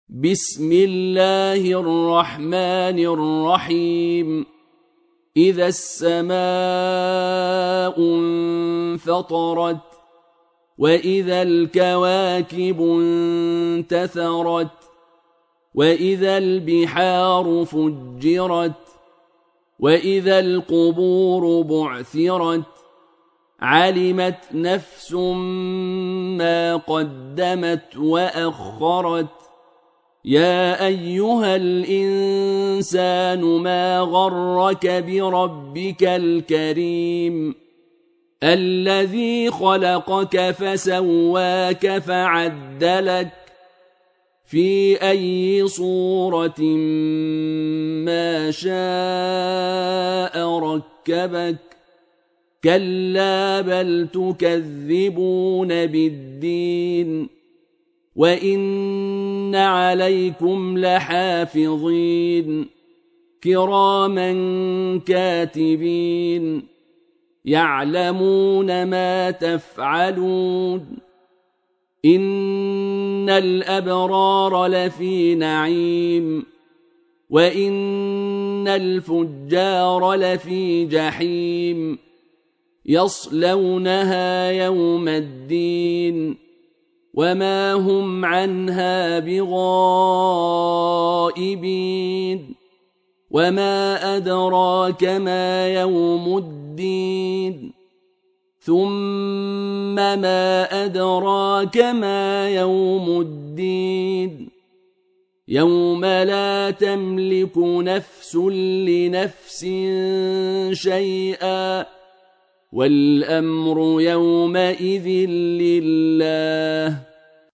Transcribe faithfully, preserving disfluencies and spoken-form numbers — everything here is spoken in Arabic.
بسم الله الرحمن الرحيم إذا السماء انفطرت وإذا الكواكب انتثرت وإذا البحار فجرت وإذا القبور بعثرت علمت نفس ما قدمت وأخرت يا أيها الإنسان ما غرك بربك الكريم الذي خلقك فسواك فعدلك في أي صورة ما شاء ركبك كلا بل تكذبون بالدين وإن عليكم لحافظين كراما كاتبين يعلمون ما تفعلون إن الأبرار لفي نعيم وإن الفجار لفي جحيم يصلونها يوم الدين وما هم عنها بغائبين وما أدراك ما يوم الدين ثم ما أدراك ما يوم الدين يوم لا تملك نفس لنفس شيئا والأمر يومئذ لله